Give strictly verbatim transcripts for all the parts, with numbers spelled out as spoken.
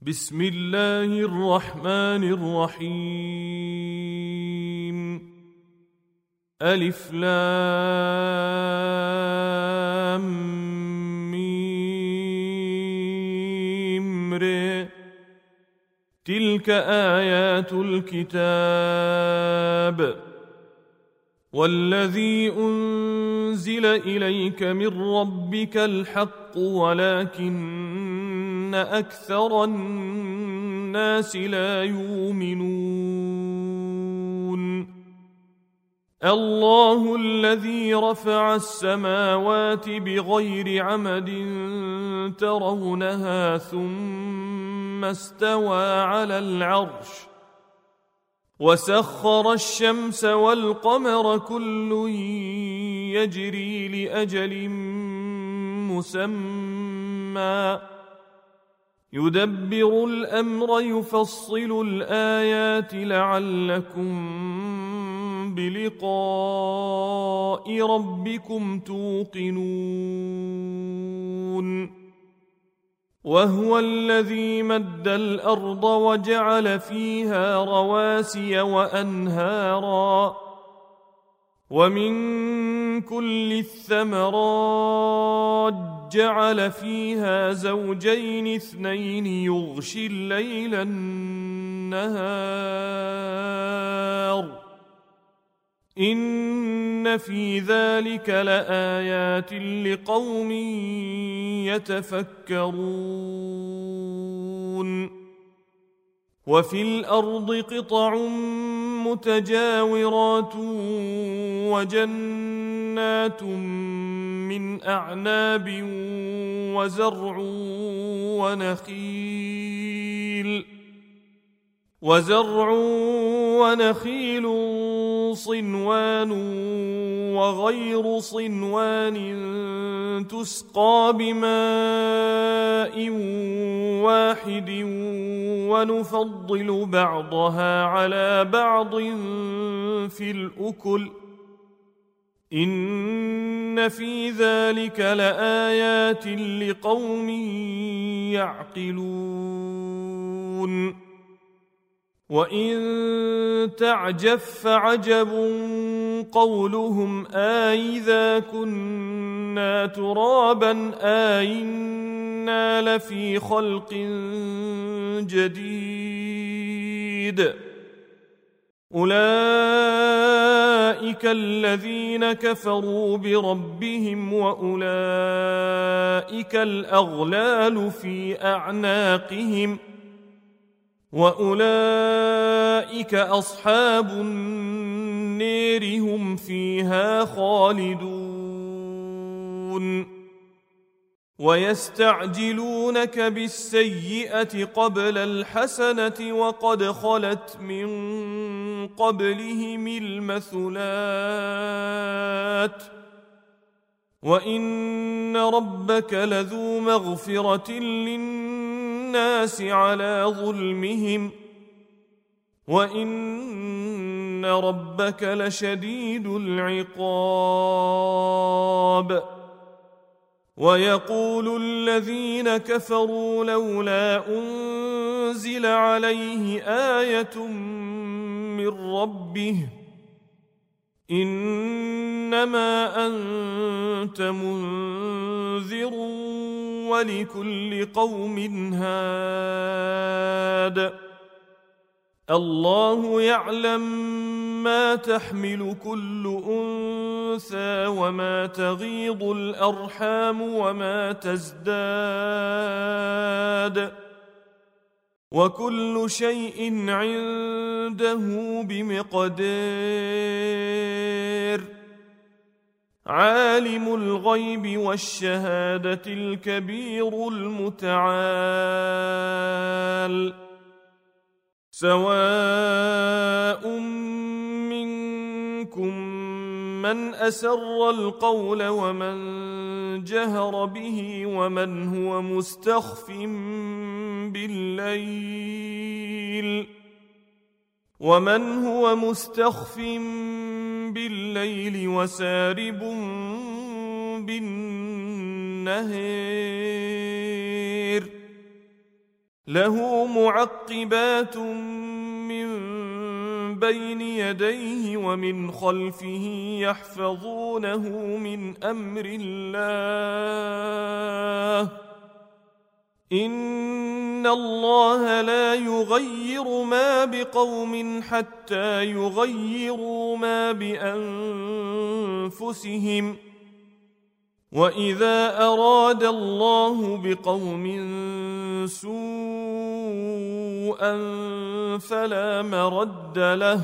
بسم الله الرحمن الرحيم. ألف لام ميم ر. تلك آيات الكتاب والذي أنزل إليك من ربك الحق ولكن أكثر الناس لا يؤمنون. الله الذي رفع السماوات بغير عمد ترونها ثم استوى على العرش وسخر الشمس والقمر كل يجري لأجل مسمى يدبر الأمر يفصل الآيات لعلكم بلقاء ربكم توقنون. وهو الذي مد الأرض وجعل فيها رواسي وأنهارا ومن كل الثمرات جعل فيها زوجين اثنين يغشي الليل النهار إن في ذلك لآيات لقوم يتفكرون. وفي الأرض قطع متجاورات وجنات من أعناب وزرع ونخيل وزرع ونخيل صنوان وغير صنوان تسقى بماء واحد ونفضل بعضها على بعض في الأكل إن في ذلك لآيات لقوم يعقلون. وإن تعجب فعجب قولهم آئذا كنا ترابا آئنا لفي خلق جديد أولئك الذين كفروا بربهم وأولئك الأغلال في أعناقهم وأولئك أصحاب النير هم فيها خالدون. ويستعجلونك بالسيئة قبل الحسنة وقد خلت من قبلهم المثلات وإن ربك لذو مغفرة للناس على ظلمهم وإن ربك لشديد العقاب. ويقول الذين كفروا لولا أنزل عليه آية من ربه إنما أنت منذر ولكل قوم هاد. الله يعلم ما تحمل كل أنثى وما تغيض الأرحام وما تزداد وكل شيء عنده بمقدار. عالم الغيب والشهادة الكبير المتعال. سواء منكم من أسر القول ومن جهر به ومن هو مستخف بالليل ومن هو مستخف بالليل وسارب بالنهار له معقبات من بين يديه ومن خلفه يحفظونه من أمر الله إن الله لا يغير ما بقوم حتى يغيروا ما بأنفسهم وإذا أراد الله بقوم سوءا فلا مرد له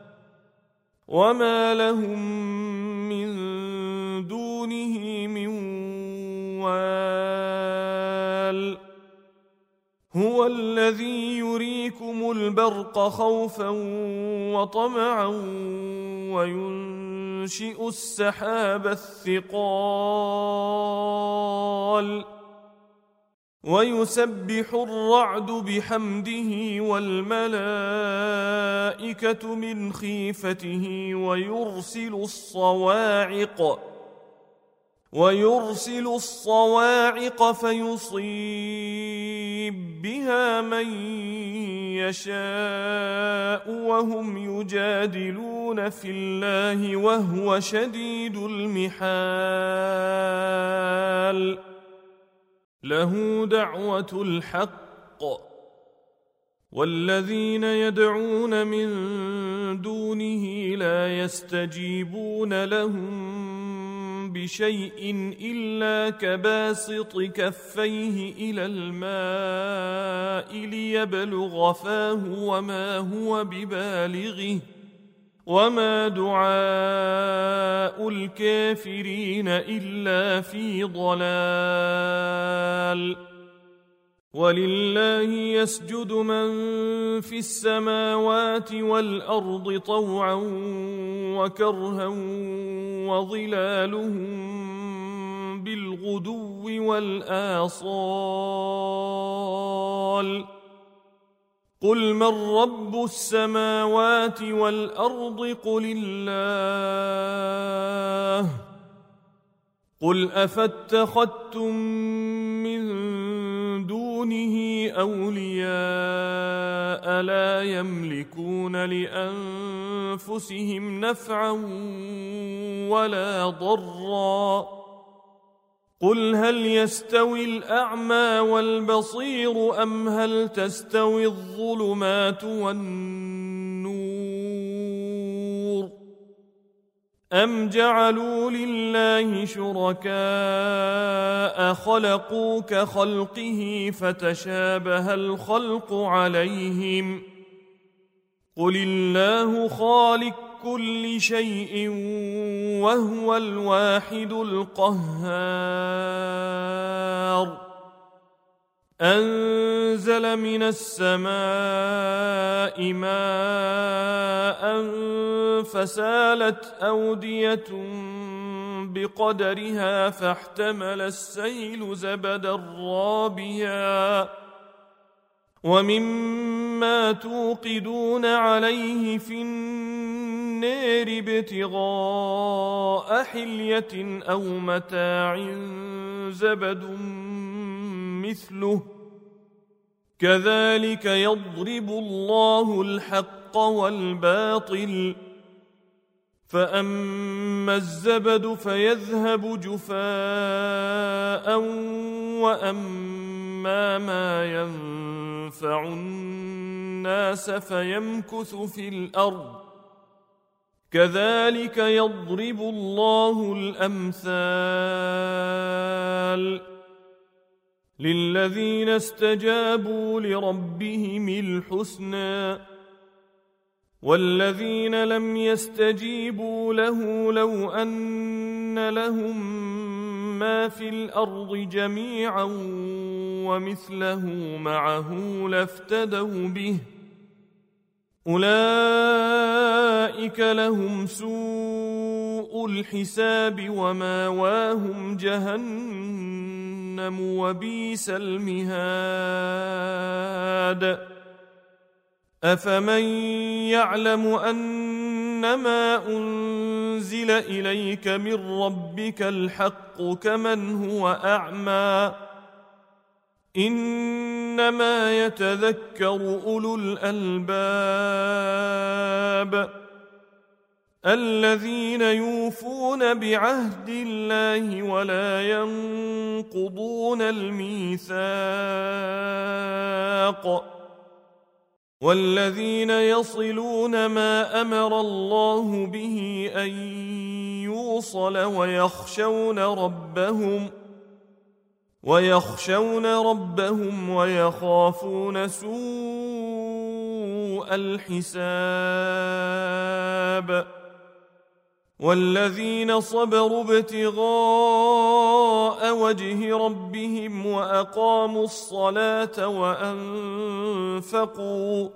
وما لهم من دونه من وال هو الذي يريكم البرق خوفا وطمعا وينشئ السحاب الثقال ويسبح الرعد بحمده والملائكة من خيفته ويرسل الصواعق ويرسل الصواعق فيصيب بها من يشاء وهم يجادلون في الله وهو شديد المحال له دعوة الحق والذين يدعون من دونه لا يستجيبون لهم بشيء إلا كباسط كفيه إلى الماء ليبلغ فاه وما هو ببالغه وما دعاء الكافرين إلا في ضلال ولله يسجد من في السماوات والأرض طوعا وكرها وظلالهم بالغدو والآصال قل من رب السماوات والأرض قل الله قل أفاتخذتم من دونه أولياء لا يملكون لأنفسهم نفعا ولا ضرا قل هل يستوي الأعمى والبصير أم هل تستوي الظلمات والنور أم جعلوا لله شركاء خلقوا كخلقه فتشابه الخلق عليهم قل الله خالق كل شيء وهو الواحد القهار أنزل من السماء ماء فسالت أودية بقدرها فاحتمل السيل زبدا رابيا ومما توقدون عليه في النار ابتغاء حلية أو متاع زبد مثله كذلك يضرب الله الحق والباطل فأما الزبد فيذهب جفاء وأما ما ينفع الناس فيمكث في الأرض كذلك يضرب الله الأمثال للذين استجابوا لربهم الحسنى والذين لم يستجيبوا له لو أن لهم ما في الأرض جميعا ومثله معه لافتدوا به أولئك لهم سوء الحساب وماواهم جهنم وبئس المهاد أفمن يعلم أنما أنزل إليك من ربك الحق كمن هو أعمى إن إنما يتذكر أولو الألباب الذين يوفون بعهد الله ولا ينقضون الميثاق والذين يصلون ما أمر الله به أن يوصل ويخشون ربهم ويخشون ربهم ويخافون سوء الحساب والذين صبروا ابتغاء وجه ربهم وأقاموا الصلاة وأنفقوا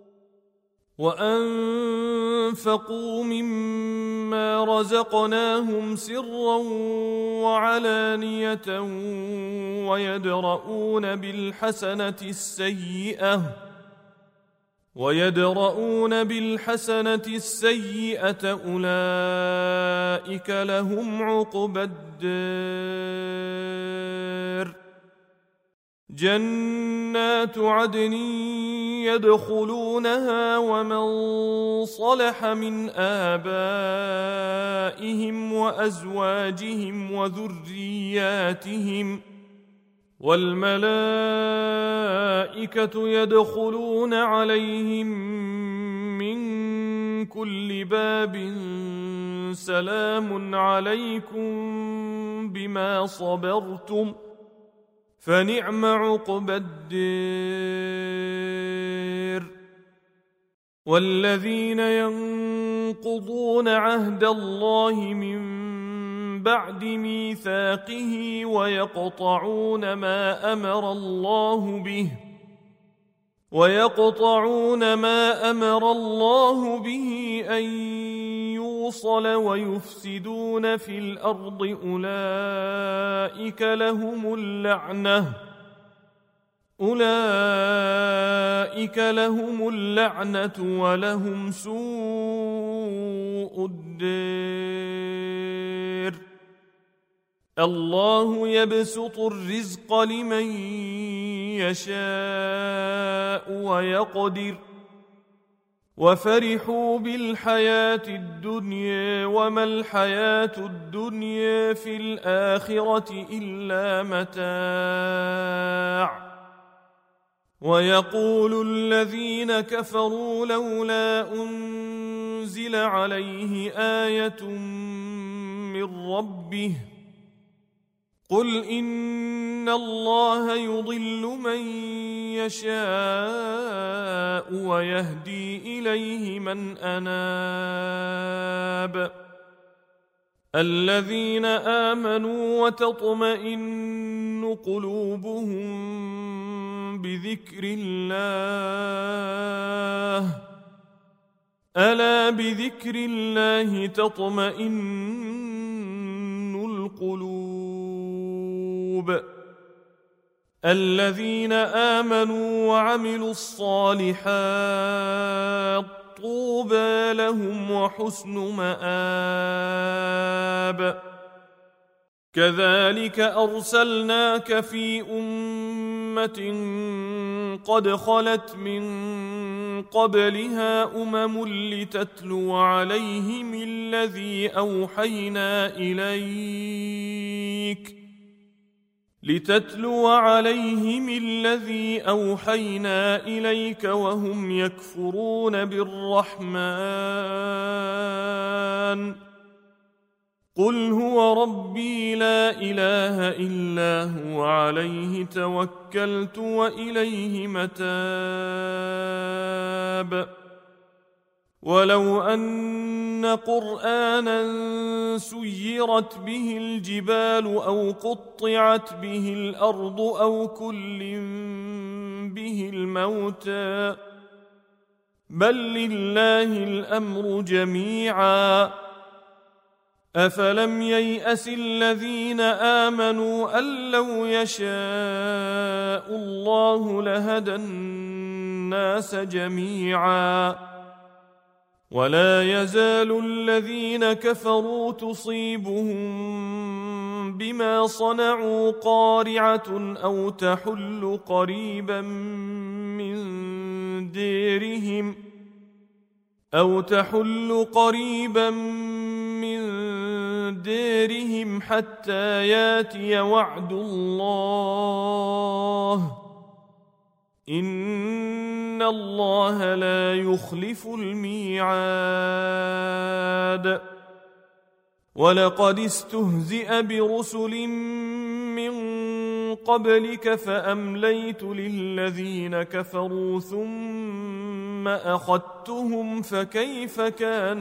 وأنفقوا مما رزقناهم سرا وعلانية ويدرؤون بالحسنة السيئة ويدرؤون بالحسنة السيئة أولئك لهم عقبى الدار جنات عدن يدخلونها ومن صلح من آبائهم وأزواجهم وذرياتهم والملائكة يدخلون عليهم من كل باب سلام عليكم بما صبرتم فنعم عقبى الدار والذين ينقضون عهد الله من بعد ميثاقه ويقطعون ما أمر الله به ويقطعون ما أمر الله به أن يوصل ويفسدون في الأرض أولئك لهم اللعنة أولئك لهم اللعنة ولهم سوء الدار الله يبسط الرزق لمن يشاء ويقدر وفرحوا بالحياة الدنيا وما الحياة الدنيا في الآخرة إلا متاع ويقول الذين كفروا لولا أنزل عليه آية من ربه قل إن الله يضل من يشاء ويهدي إليه من أناب الذين آمنوا وتطمئن قلوبهم بذكر الله ألا بذكر الله تطمئن القلوب الذين آمنوا وعملوا الصالحات طوبى لهم وحسن مآب كذلك أرسلناك في أمة قد خلت من قبلها أمم لتتلو عليهم الذي أوحينا إليك لتتلو عليهم الذي أوحينا إليك وهم يكفرون بالرحمن قل هو ربي لا إله إلا هو عليه توكلت وإليه متاب ولو أن قرآنا سيرت به الجبال أو قطعت به الأرض أو كلم به الموتى بل لله الأمر جميعا أفلم ييأس الذين آمنوا أن لو يشاء الله لهدى الناس جميعا ولا يزال الذين كفروا تصيبهم بما صنعوا قارعة أو تحل قريبا من ديرهم أو تحل قريبا من ديرهم حتى ياتي وعد الله إن الله لا يخلف الميعاد ولقد استهزئ برسل من قبلك فأمليت للذين كفروا ثم أخذتهم فكيف كان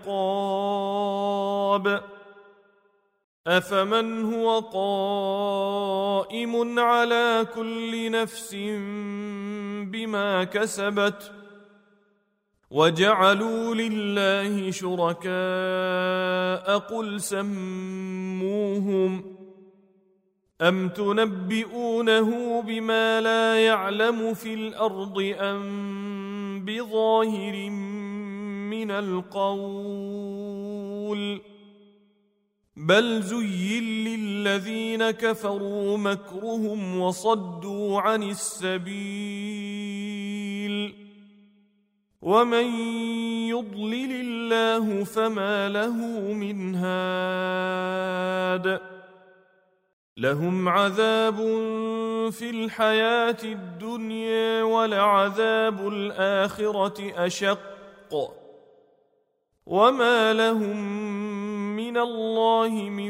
عقاب أفمن هو قائم على كل نفس بما كسبت وجعلوا لله شركاء قل سموهم أم تنبئونه بما لا يعلم في الأرض أم بظاهر من القول بل زين للذين كفروا مكرهم وصدوا عن السبيل ومن يضلل الله فما له من هاد لهم عذاب في الحياة الدنيا ولعذاب الآخرة أشق وما لهم من الله من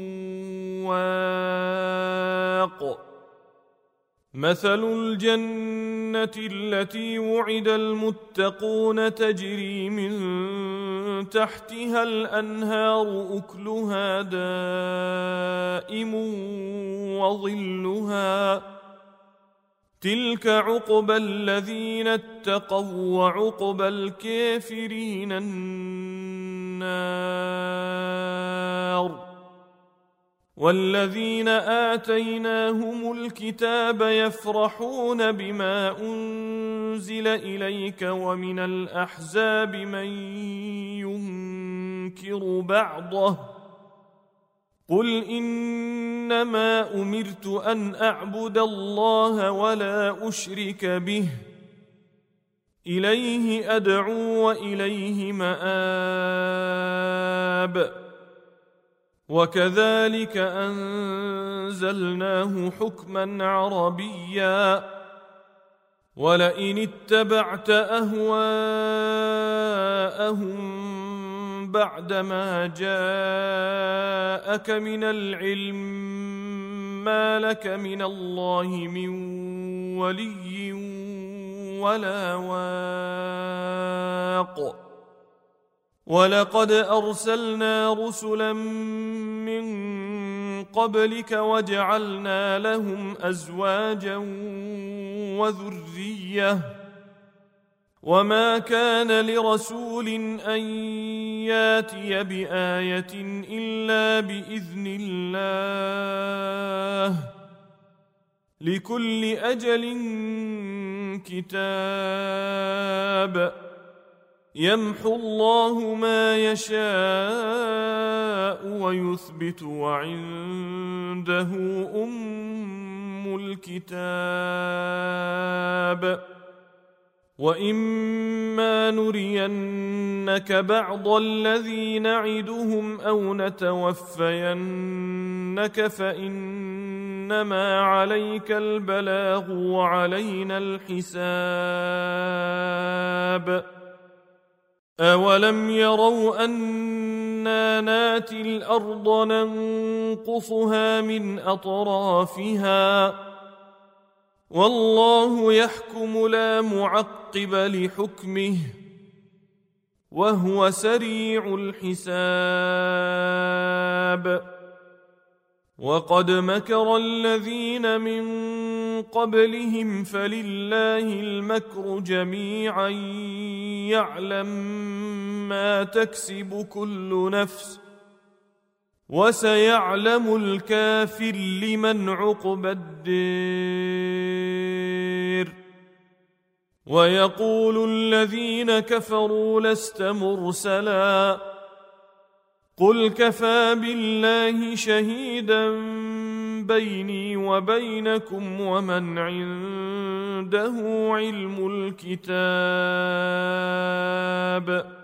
واق مثل الجنة التي وعد المتقون تجري من تحتها الأنهار أكلها دائم وظلها تلك عقبى الذين اتقوا وعقبى الكافرين النار والذين آتيناهم الكتاب يفرحون بما أنزل إليك ومن الأحزاب من ينكر بعضه قل إنما أمرت أن أعبد الله ولا أشرك به إليه أدعو وإليه مآب وكذلك أنزلناه حكما عربيا ولئن اتبعت أهواءهم بعدما جاءك من العلم ما لك من الله من ولي ولا واق ولقد أرسلنا رسلا من قبلك وجعلنا لهم أزواجا وذرية وما كان لرسول أن ياتي بآية إلا بإذن الله لكل أجل كتاب يمحو الله ما يشاء ويثبت وعنده أم الكتاب وإما نرينك بعض الذي نعدهم أو نتوفينك فإنما عليك البلاغ وعلينا الحساب أولم يروا أنا ناتي الأرض ننقصها من أطرافها والله يحكم لا معقب لحكمه وهو سريع الحساب وقد مكر الذين من قبلهم فلله المكر جميعا يعلم ما تكسب كل نفس وسيعلم الكافر لمن عقبى الدير ويقول الذين كفروا لست مرسلا قل كفى بالله شهيدا بيني وبينكم ومن عنده علم الكتاب